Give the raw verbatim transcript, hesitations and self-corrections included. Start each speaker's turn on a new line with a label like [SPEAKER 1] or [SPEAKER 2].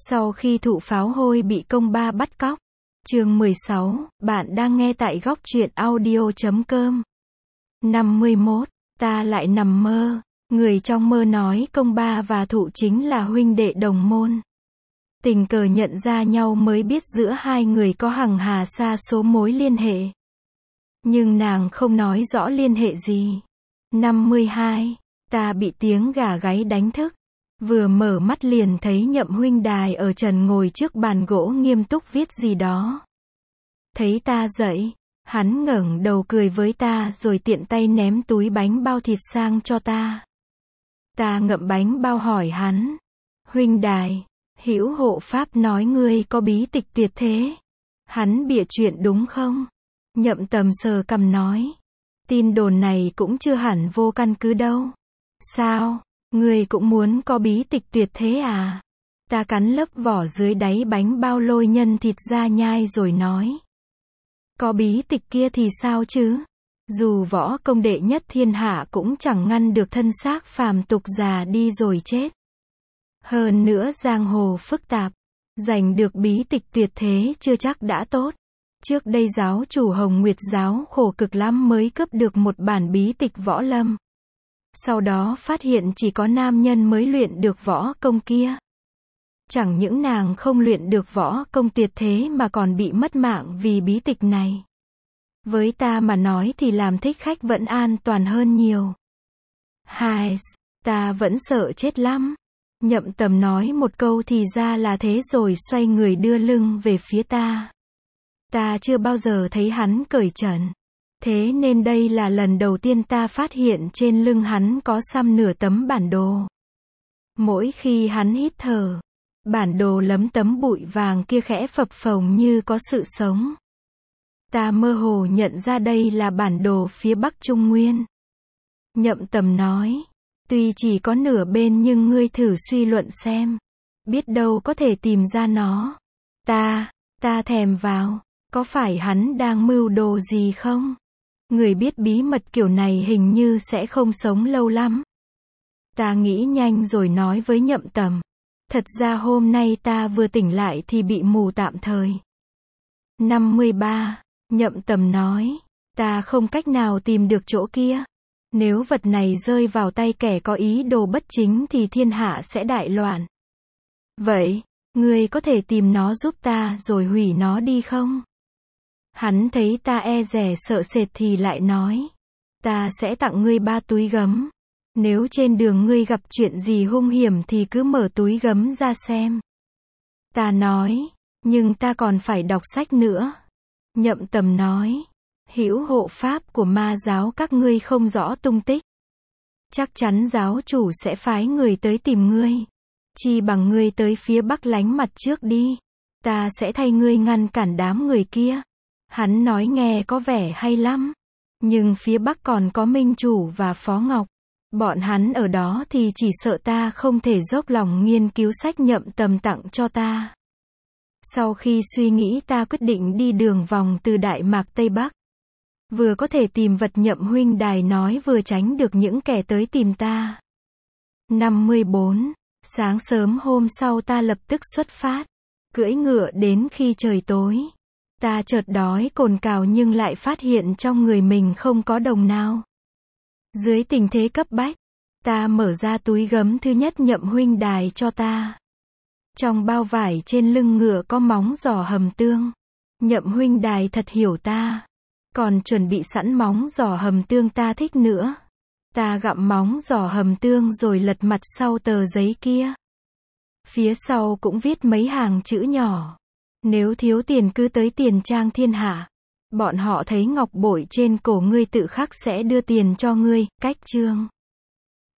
[SPEAKER 1] Sau khi thụ pháo hôi bị công ba bắt cóc. Chương mười sáu, bạn đang nghe tại góc truyện audio chấm com. năm mươi mốt, ta lại nằm mơ. Người trong mơ nói công ba và thụ chính là huynh đệ đồng môn. Tình cờ nhận ra nhau mới biết giữa hai người có hằng hà sa số mối liên hệ. Nhưng nàng không nói rõ liên hệ gì. năm mươi hai, ta bị tiếng gà gáy đánh thức. Vừa mở mắt liền thấy Nhậm huynh đài ở trần ngồi trước bàn gỗ nghiêm túc viết gì đó. Thấy ta dậy, hắn ngẩng đầu cười với ta rồi tiện tay ném túi bánh bao thịt sang cho ta. Ta ngậm bánh bao hỏi hắn. Huynh đài, Hữu Hộ Pháp nói ngươi có bí tịch tuyệt thế. Hắn bịa chuyện đúng không? Nhậm Tầm sờ cằm nói. Tin đồn này cũng chưa hẳn vô căn cứ đâu. Sao? Ngươi cũng muốn có bí tịch tuyệt thế à? Ta cắn lớp vỏ dưới đáy bánh bao lôi nhân thịt ra nhai rồi nói. Có bí tịch kia thì sao chứ? Dù võ công đệ nhất thiên hạ cũng chẳng ngăn được thân xác phàm tục già đi rồi chết. Hơn nữa giang hồ phức tạp, giành được bí tịch tuyệt thế chưa chắc đã tốt. Trước đây giáo chủ Hồng Nguyệt giáo khổ cực lắm mới cướp được một bản bí tịch võ lâm. Sau đó phát hiện chỉ có nam nhân mới luyện được võ công kia. Chẳng những nàng không luyện được võ công tuyệt thế mà còn bị mất mạng vì bí tịch này. Với ta mà nói thì làm thích khách vẫn an toàn hơn nhiều. Hai, ta vẫn sợ chết lắm. Nhậm Tầm nói một câu thì ra là thế rồi xoay người đưa lưng về phía ta. Ta chưa bao giờ thấy hắn cởi trần. Thế nên đây là lần đầu tiên ta phát hiện trên lưng hắn có xăm nửa tấm bản đồ. Mỗi khi hắn hít thở, bản đồ lấm tấm bụi vàng kia khẽ phập phồng như có sự sống. Ta mơ hồ nhận ra đây là bản đồ phía Bắc Trung Nguyên. Nhậm Tầm nói, tuy chỉ có nửa bên nhưng ngươi thử suy luận xem. Biết đâu có thể tìm ra nó. Ta, ta thèm vào, có phải hắn đang mưu đồ gì không? Người biết bí mật kiểu này hình như sẽ không sống lâu lắm. Ta nghĩ nhanh rồi nói với Nhậm Tầm. Thật ra hôm nay ta vừa tỉnh lại thì bị mù tạm thời. năm mươi ba, Nhậm Tầm nói. Ta không cách nào tìm được chỗ kia. Nếu vật này rơi vào tay kẻ có ý đồ bất chính thì thiên hạ sẽ đại loạn. Vậy, ngươi có thể tìm nó giúp ta rồi hủy nó đi không? Hắn thấy ta e dè sợ sệt thì lại nói. Ta sẽ tặng ngươi ba túi gấm. Nếu trên đường ngươi gặp chuyện gì hung hiểm thì cứ mở túi gấm ra xem. Ta nói, nhưng ta còn phải đọc sách nữa. Nhậm Tầm nói, Hữu Hộ Pháp của ma giáo các ngươi không rõ tung tích. Chắc chắn giáo chủ sẽ phái người tới tìm ngươi. Chi bằng ngươi tới phía Bắc lánh mặt trước đi. Ta sẽ thay ngươi ngăn cản đám người kia. Hắn nói nghe có vẻ hay lắm. Nhưng phía Bắc còn có Minh Chủ và Phó Ngọc. Bọn hắn ở đó thì chỉ sợ ta không thể dốc lòng nghiên cứu sách Nhậm Tầm tặng cho ta. Sau khi suy nghĩ ta quyết định đi đường vòng từ Đại Mạc Tây Bắc. Vừa có thể tìm vật Nhậm huynh đài nói vừa tránh được những kẻ tới tìm ta. năm mươi bốn, sáng sớm hôm sau ta lập tức xuất phát. Cưỡi ngựa đến khi trời tối. Ta chợt đói cồn cào nhưng lại phát hiện trong người mình không có đồng nào. Dưới tình thế cấp bách, ta mở ra túi gấm thứ nhất Nhậm huynh đài cho ta. Trong bao vải trên lưng ngựa có móng giò hầm tương. Nhậm huynh đài thật hiểu ta. Còn chuẩn bị sẵn móng giò hầm tương ta thích nữa. Ta gặm móng giò hầm tương rồi lật mặt sau tờ giấy kia. Phía sau cũng viết mấy hàng chữ nhỏ. Nếu thiếu tiền cứ tới Tiền Trang Thiên Hạ. Bọn họ thấy ngọc bội trên cổ ngươi tự khắc sẽ đưa tiền cho ngươi. Cách chương.